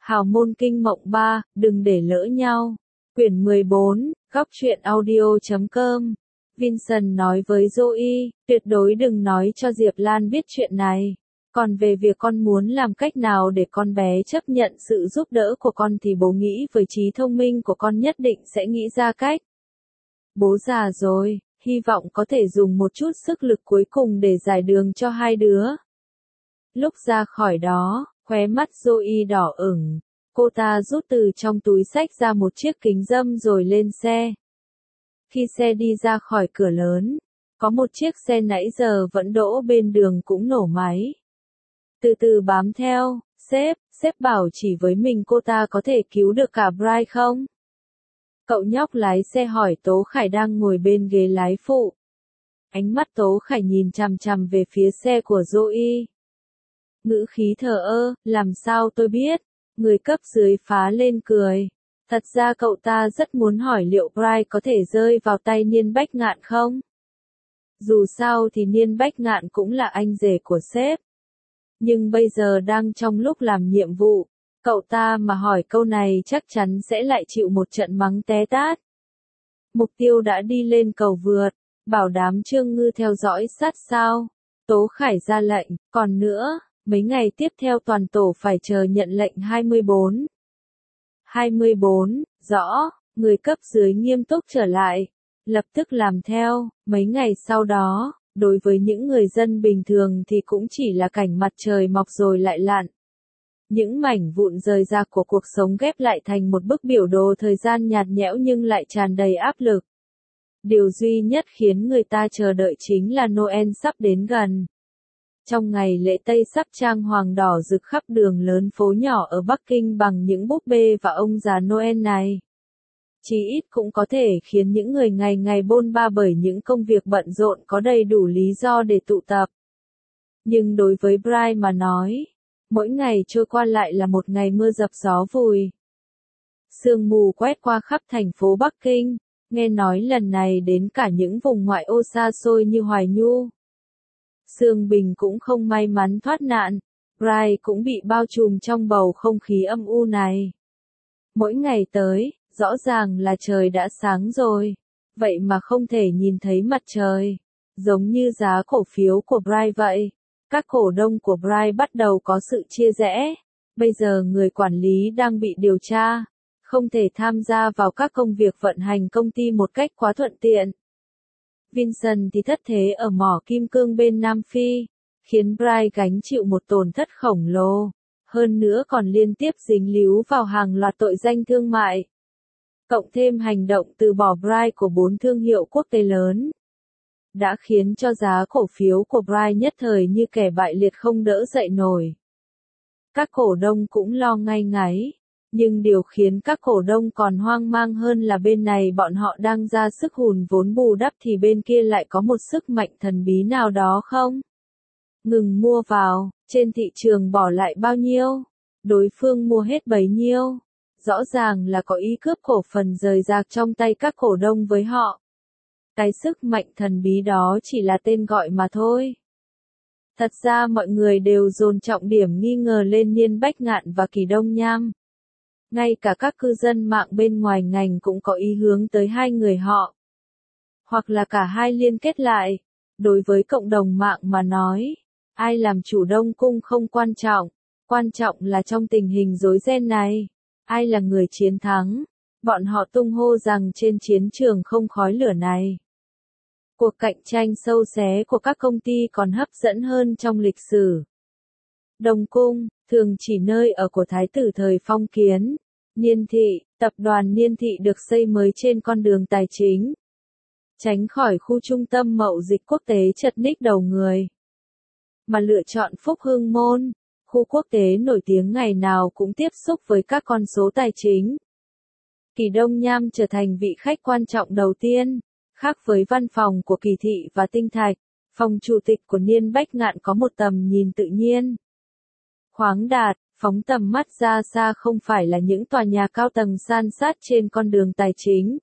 Hào môn kinh mộng 3, đừng để lỡ nhau. Quyển 14, góc truyện audio.com. Vincent nói với Zoe, tuyệt đối đừng nói cho Diệp Lan biết chuyện này. Còn về việc con muốn làm cách nào để con bé chấp nhận sự giúp đỡ của con thì bố nghĩ với trí thông minh của con nhất định sẽ nghĩ ra cách. Bố già rồi, hy vọng có thể dùng một chút sức lực cuối cùng để giải đường cho hai đứa. Lúc ra khỏi đó, khóe mắt Zoe đỏ ửng. Cô ta rút từ trong túi xách ra một chiếc kính râm rồi lên xe. Khi xe đi ra khỏi cửa lớn, có một chiếc xe nãy giờ vẫn đỗ bên đường cũng nổ máy. Từ từ bám theo, sếp bảo chỉ với mình cô ta có thể cứu được cả Brian không? Cậu nhóc lái xe hỏi Tố Khải đang ngồi bên ghế lái phụ. Ánh mắt Tố Khải nhìn chằm chằm về phía xe của Zoe. Ngữ khí thờ ơ, làm sao tôi biết? Người cấp dưới phá lên cười. Thật ra cậu ta rất muốn hỏi liệu Brian có thể rơi vào tay Niên Bách Ngạn không? Dù sao thì Niên Bách Ngạn cũng là anh rể của sếp. Nhưng bây giờ đang trong lúc làm nhiệm vụ, cậu ta mà hỏi câu này chắc chắn sẽ lại chịu một trận mắng té tát. Mục tiêu đã đi lên cầu vượt, bảo đám Trương Ngư theo dõi sát sao. Tố Khải ra lệnh, còn nữa, mấy ngày tiếp theo toàn tổ phải chờ nhận lệnh 24. 24, rõ, người cấp dưới nghiêm túc trở lại, lập tức làm theo. Mấy ngày sau đó, đối với những người dân bình thường thì cũng chỉ là cảnh mặt trời mọc rồi lại lặn. Những mảnh vụn rời rạc của cuộc sống ghép lại thành một bức biểu đồ thời gian nhạt nhẽo nhưng lại tràn đầy áp lực. Điều duy nhất khiến người ta chờ đợi chính là Noel sắp đến gần. Trong ngày lễ Tây sắc trang hoàng đỏ rực khắp đường lớn phố nhỏ ở Bắc Kinh bằng những búp bê và ông già Noel này. Chí ít cũng có thể khiến những người ngày ngày bôn ba bởi những công việc bận rộn có đầy đủ lý do để tụ tập. Nhưng đối với Brian mà nói, mỗi ngày trôi qua lại là một ngày mưa dập gió vùi. Sương mù quét qua khắp thành phố Bắc Kinh, nghe nói lần này đến cả những vùng ngoại ô xa xôi như Hoài Nhu. Sương Bình cũng không may mắn thoát nạn, Brian cũng bị bao trùm trong bầu không khí âm u này. Mỗi ngày tới, rõ ràng là trời đã sáng rồi, vậy mà không thể nhìn thấy mặt trời. Giống như giá cổ phiếu của Brian vậy, các cổ đông của Brian bắt đầu có sự chia rẽ. Bây giờ người quản lý đang bị điều tra, không thể tham gia vào các công việc vận hành công ty một cách quá thuận tiện. Vincent thì thất thế ở mỏ kim cương bên Nam Phi, khiến Brian gánh chịu một tổn thất khổng lồ, hơn nữa còn liên tiếp dính líu vào hàng loạt tội danh thương mại. Cộng thêm hành động từ bỏ Brian của 4 thương hiệu quốc tế lớn, đã khiến cho giá cổ phiếu của Brian nhất thời như kẻ bại liệt không đỡ dậy nổi. Các cổ đông cũng lo ngay ngáy. Nhưng điều khiến các cổ đông còn hoang mang hơn là bên này bọn họ đang ra sức hùn vốn bù đắp thì bên kia lại có một sức mạnh thần bí nào đó không? Ngừng mua vào, trên thị trường bỏ lại bao nhiêu? Đối phương mua hết bấy nhiêu? Rõ ràng là có ý cướp cổ phần rời rạc trong tay các cổ đông với họ. Cái sức mạnh thần bí đó chỉ là tên gọi mà thôi. Thật ra mọi người đều dồn trọng điểm nghi ngờ lên Niên Bách Ngạn và Kỳ Đông Nham. Ngay cả các cư dân mạng bên ngoài ngành cũng có ý hướng tới hai người họ. Hoặc là cả hai liên kết lại. Đối với cộng đồng mạng mà nói, ai làm chủ Đông Cung không quan trọng là trong tình hình rối ren này, ai là người chiến thắng. Bọn họ tung hô rằng trên chiến trường không khói lửa này. Cuộc cạnh tranh sâu xé của các công ty còn hấp dẫn hơn trong lịch sử. Đông Cung, thường chỉ nơi ở của Thái tử thời phong kiến. Niên thị, tập đoàn Niên thị được xây mới trên con đường tài chính. Tránh khỏi khu trung tâm mậu dịch quốc tế chật ních đầu người. Mà lựa chọn Phúc Hưng Môn, khu quốc tế nổi tiếng ngày nào cũng tiếp xúc với các con số tài chính. Kỳ Đông Nham trở thành vị khách quan trọng đầu tiên, khác với văn phòng của Kỳ Thị và Tinh Thạch, phòng chủ tịch của Niên Bách Ngạn có một tầm nhìn tự nhiên. Khoáng đạt, phóng tầm mắt ra xa không phải là những tòa nhà cao tầng san sát trên con đường tài chính,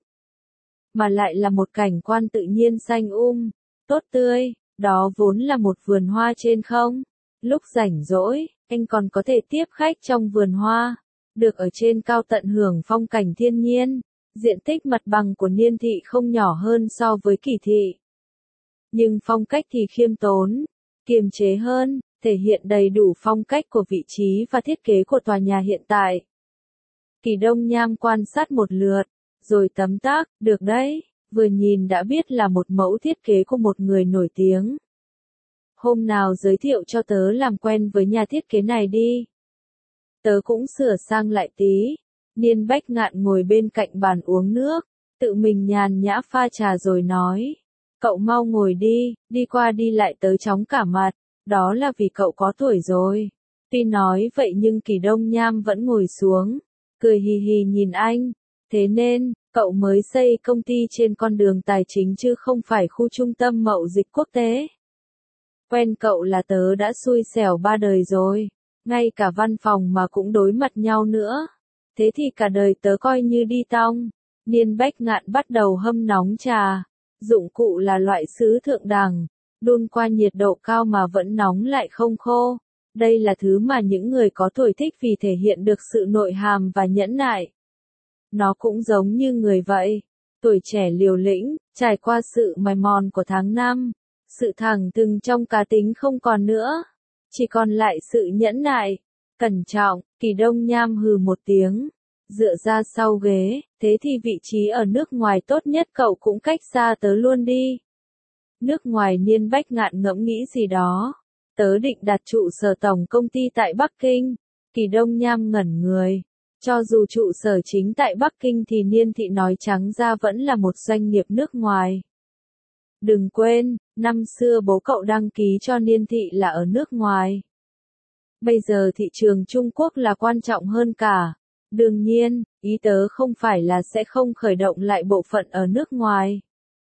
mà lại là một cảnh quan tự nhiên xanh tốt tươi, đó vốn là một vườn hoa trên không. Lúc rảnh rỗi, anh còn có thể tiếp khách trong vườn hoa, được ở trên cao tận hưởng phong cảnh thiên nhiên. Diện tích mặt bằng của Niên thị không nhỏ hơn so với Kỳ thị. Nhưng phong cách thì khiêm tốn, kiềm chế hơn, thể hiện đầy đủ phong cách của vị trí và thiết kế của tòa nhà hiện tại. Kỳ Đông Nham quan sát một lượt, rồi tấm tắc, được đấy, vừa nhìn đã biết là một mẫu thiết kế của một người nổi tiếng. Hôm nào giới thiệu cho tớ làm quen với nhà thiết kế này đi. Tớ cũng sửa sang lại tí. Niên Bách Ngạn ngồi bên cạnh bàn uống nước, tự mình nhàn nhã pha trà rồi nói. Cậu mau ngồi đi, đi qua đi lại tớ chóng cả mặt, đó là vì cậu có tuổi rồi. Tuy nói vậy nhưng Kỳ Đông Nham vẫn ngồi xuống, cười hì hì nhìn anh. Thế nên, cậu mới xây công ty trên con đường tài chính chứ không phải khu trung tâm mậu dịch quốc tế. Quen cậu là tớ đã xui xẻo ba đời rồi, ngay cả văn phòng mà cũng đối mặt nhau nữa. Thế thì cả đời tớ coi như đi tong. Niên Bách Ngạn bắt đầu hâm nóng trà. Dụng cụ là loại sứ thượng đẳng, đun qua nhiệt độ cao mà vẫn nóng lại không khô. Đây là thứ mà những người có tuổi thích vì thể hiện được sự nội hàm và nhẫn nại. Nó cũng giống như người vậy, tuổi trẻ liều lĩnh, trải qua sự mài mòn của tháng năm, sự thẳng thừng trong cá tính không còn nữa, chỉ còn lại sự nhẫn nại, cẩn trọng. Kỳ Đông Nham hừ một tiếng, dựa ra sau ghế, thế thì vị trí ở nước ngoài tốt nhất cậu cũng cách xa tớ luôn đi. Nước ngoài? Niên Bách Ngạn ngẫm nghĩ gì đó. Tớ định đặt trụ sở tổng công ty tại Bắc Kinh. Kỳ Đông Nham ngẩn người. Cho dù trụ sở chính tại Bắc Kinh thì Niên thị nói trắng ra vẫn là một doanh nghiệp nước ngoài. Đừng quên, năm xưa bố cậu đăng ký cho Niên thị là ở nước ngoài. Bây giờ thị trường Trung Quốc là quan trọng hơn cả. Đương nhiên, ý tớ không phải là sẽ không khởi động lại bộ phận ở nước ngoài.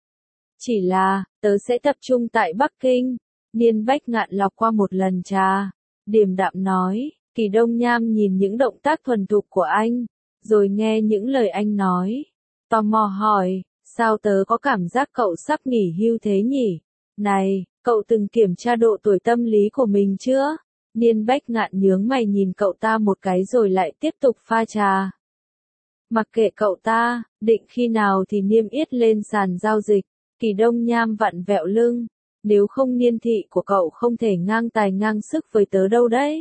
Chỉ là, tớ sẽ tập trung tại Bắc Kinh. Niên Bách Ngạn lọc qua một lần trà, điềm đạm nói. Kỳ Đông Nham nhìn những động tác thuần thục của anh, rồi nghe những lời anh nói. Tò mò hỏi, sao tớ có cảm giác cậu sắp nghỉ hưu thế nhỉ? Này, cậu từng kiểm tra độ tuổi tâm lý của mình chưa? Niên Bách Ngạn nhướng mày nhìn cậu ta một cái rồi lại tiếp tục pha trà. Mặc kệ cậu ta, định khi nào thì niêm yết lên sàn giao dịch. Kỳ Đông Nham vặn vẹo lưng. Nếu không Niên thị của cậu không thể ngang tài ngang sức với tớ đâu đấy.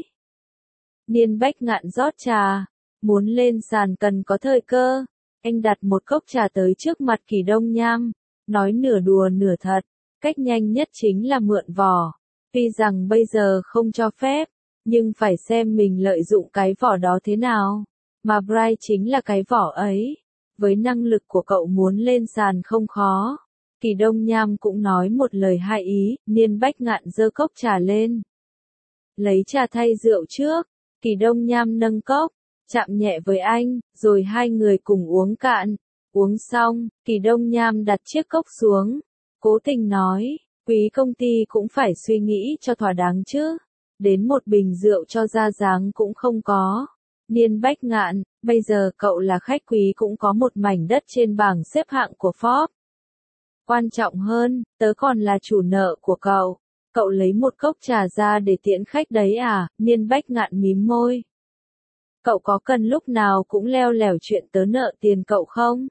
Niên Bách Ngạn rót trà. Muốn lên sàn cần có thời cơ. Anh đặt một cốc trà tới trước mặt Kỳ Đông Nham. Nói nửa đùa nửa thật. Cách nhanh nhất chính là mượn vỏ. Tuy rằng bây giờ không cho phép, nhưng phải xem mình lợi dụng cái vỏ đó thế nào. Mà Bright chính là cái vỏ ấy. Với năng lực của cậu muốn lên sàn không khó. Kỳ Đông Nham cũng nói một lời hai ý. Niên Bách Ngạn giơ cốc trà lên. Lấy trà thay rượu trước. Kỳ Đông Nham nâng cốc, chạm nhẹ với anh, rồi hai người cùng uống cạn. Uống xong, Kỳ Đông Nham đặt chiếc cốc xuống. Cố tình nói, quý công ty cũng phải suy nghĩ cho thỏa đáng chứ. Đến một bình rượu cho ra dáng cũng không có. Niên Bách Ngạn, bây giờ cậu là khách quý cũng có một mảnh đất trên bảng xếp hạng của Forbes. Quan trọng hơn, tớ còn là chủ nợ của cậu. Cậu lấy một cốc trà ra để tiễn khách đấy à? Niên Bách Ngạn mím môi. Cậu có cần lúc nào cũng leo lẻo chuyện tớ nợ tiền cậu không?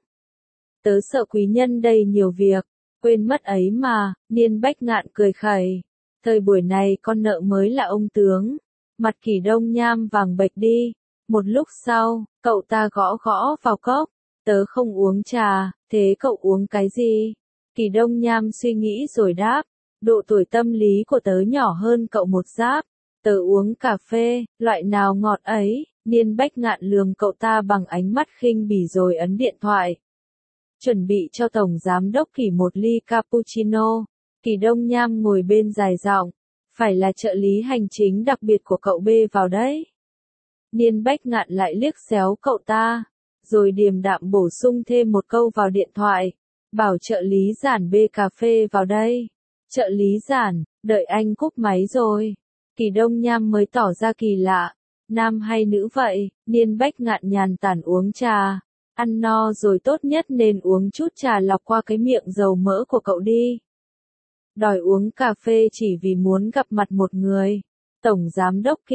Tớ sợ quý nhân đây nhiều việc, quên mất ấy mà. Niên Bách Ngạn cười khẩy. Thời buổi này con nợ mới là ông tướng. Mặt Kỳ Đông Nham vàng bệch đi. Một lúc sau, cậu ta gõ gõ vào cốc. Tớ không uống trà, thế cậu uống cái gì? Kỳ Đông Nham suy nghĩ rồi đáp. Độ tuổi tâm lý của tớ nhỏ hơn cậu một giáp. Tớ uống cà phê, loại nào ngọt ấy. Niên Bách Ngạn lườm cậu ta bằng ánh mắt khinh bỉ rồi ấn điện thoại. Chuẩn bị cho Tổng Giám đốc Kỳ một ly cappuccino. Kỳ Đông Nham ngồi bên dài giọng. Phải là trợ lý hành chính đặc biệt của cậu bê vào đấy. Niên Bách Ngạn lại liếc xéo cậu ta, rồi điềm đạm bổ sung thêm một câu vào điện thoại. Bảo trợ lý Giản bê cà phê vào đây. Trợ lý Giản, đợi anh cúp máy rồi. Kỳ Đông Nham mới tỏ ra kỳ lạ. Nam hay nữ vậy? Niên Bách Ngạn nhàn tản uống trà. Ăn no rồi tốt nhất nên uống chút trà lọc qua cái miệng dầu mỡ của cậu đi. Đòi uống cà phê chỉ vì muốn gặp mặt một người. Tổng Giám đốc Kỳ,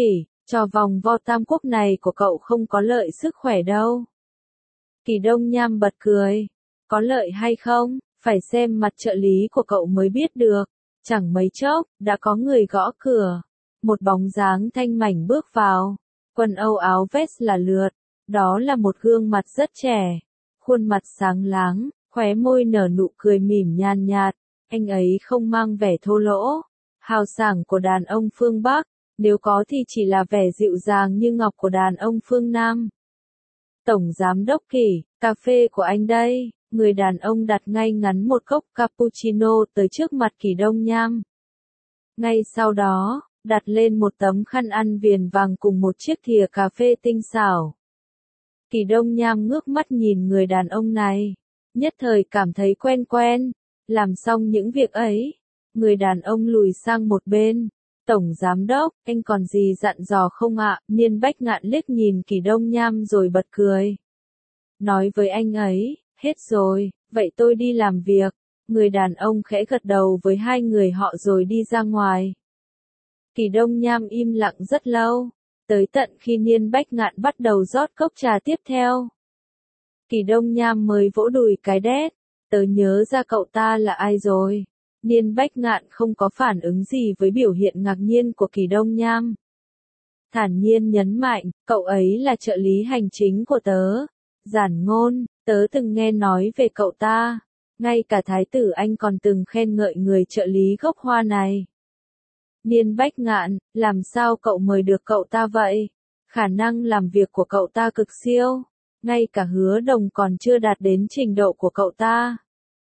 Trò vòng vo tam quốc này của cậu không có lợi sức khỏe đâu. Kỳ Đông Nham bật cười. Có lợi hay không, phải xem mặt trợ lý của cậu mới biết được. Chẳng mấy chốc, đã có người gõ cửa. Một bóng dáng thanh mảnh bước vào. Quần âu áo vest là lượt. Đó là một gương mặt rất trẻ. Khuôn mặt sáng láng, khóe môi nở nụ cười mỉm nhàn nhạt. Anh ấy không mang vẻ thô lỗ, hào sảng của đàn ông phương Bắc. Nếu có thì chỉ là vẻ dịu dàng như ngọc của đàn ông phương Nam. Tổng Giám đốc Kỳ, cà phê của anh đây. Người đàn ông đặt ngay ngắn một cốc cappuccino tới trước mặt Kỳ Đông Nham. Ngay sau đó, đặt lên một tấm khăn ăn viền vàng cùng một chiếc thìa cà phê tinh xảo. Kỳ Đông Nham ngước mắt nhìn người đàn ông này, nhất thời cảm thấy quen quen. Làm xong những việc ấy, người đàn ông lùi sang một bên. Tổng Giám đốc, anh còn gì dặn dò không ạ? Niên Bách Ngạn liếc nhìn Kỳ Đông Nham rồi bật cười. Nói với anh ấy, hết rồi, vậy tôi đi làm việc. Người đàn ông khẽ gật đầu với hai người họ rồi đi ra ngoài. Kỳ Đông Nham im lặng rất lâu, tới tận khi Niên Bách Ngạn bắt đầu rót cốc trà tiếp theo. Kỳ Đông Nham mới vỗ đùi cái đét, tớ nhớ ra cậu ta là ai rồi. Niên Bách Ngạn không có phản ứng gì với biểu hiện ngạc nhiên của Kỳ Đông Nham. Thản nhiên nhấn mạnh, cậu ấy là trợ lý hành chính của tớ. Giản Ngôn, tớ từng nghe nói về cậu ta. Ngay cả Thái tử Anh còn từng khen ngợi người trợ lý gốc Hoa này. Niên Bách Ngạn, làm sao cậu mời được cậu ta vậy? Khả năng làm việc của cậu ta cực siêu. Ngay cả Hứa Đồng còn chưa đạt đến trình độ của cậu ta.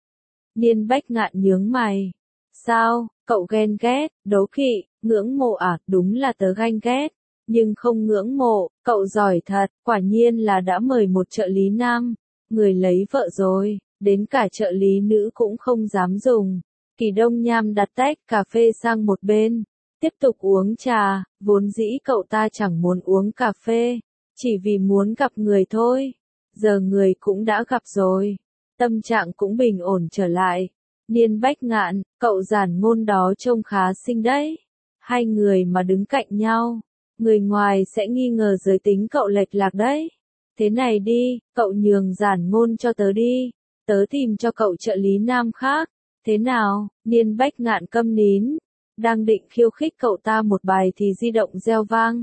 Niên Bách Ngạn nhướng mày. Sao, cậu ghen ghét, đố kỵ, ngưỡng mộ à? Đúng là tớ ganh ghét, nhưng không ngưỡng mộ, cậu giỏi thật, quả nhiên là đã mời một trợ lý nam, người lấy vợ rồi, đến cả trợ lý nữ cũng không dám dùng. Kỳ Đông Nham đặt tách cà phê sang một bên, tiếp tục uống trà, vốn dĩ cậu ta chẳng muốn uống cà phê, chỉ vì muốn gặp người thôi, giờ người cũng đã gặp rồi, tâm trạng cũng bình ổn trở lại. Niên Bách Ngạn, cậu Giản Ngôn đó trông khá xinh đấy. Hai người mà đứng cạnh nhau, người ngoài sẽ nghi ngờ giới tính cậu lệch lạc đấy. Thế này đi, cậu nhường Giản Ngôn cho tớ đi, tớ tìm cho cậu trợ lý nam khác. Thế nào? Niên Bách Ngạn câm nín, đang định khiêu khích cậu ta một bài thì di động reo vang.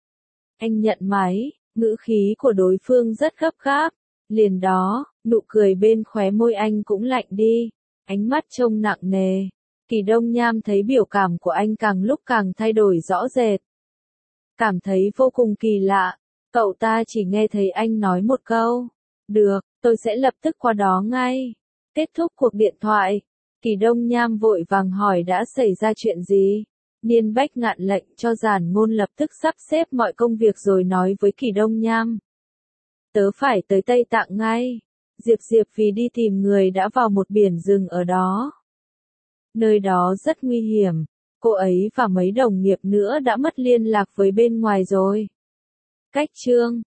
Anh nhận máy, ngữ khí của đối phương rất gấp gáp. Liền đó, nụ cười bên khóe môi anh cũng lạnh đi. Ánh mắt trông nặng nề. Kỳ Đông Nham thấy biểu cảm của anh càng lúc càng thay đổi rõ rệt. Cảm thấy vô cùng kỳ lạ. Cậu ta chỉ nghe thấy anh nói một câu. Được, tôi sẽ lập tức qua đó ngay. Kết thúc cuộc điện thoại. Kỳ Đông Nham vội vàng hỏi đã xảy ra chuyện gì. Niên Bách Ngạn lệnh cho Giản Ngôn lập tức sắp xếp mọi công việc rồi nói với Kỳ Đông Nham. Tớ phải tới Tây Tạng ngay. Diệp vì đi tìm người đã vào một biển rừng ở đó. Nơi đó rất nguy hiểm, cô ấy và mấy đồng nghiệp nữa đã mất liên lạc với bên ngoài rồi. Cách chương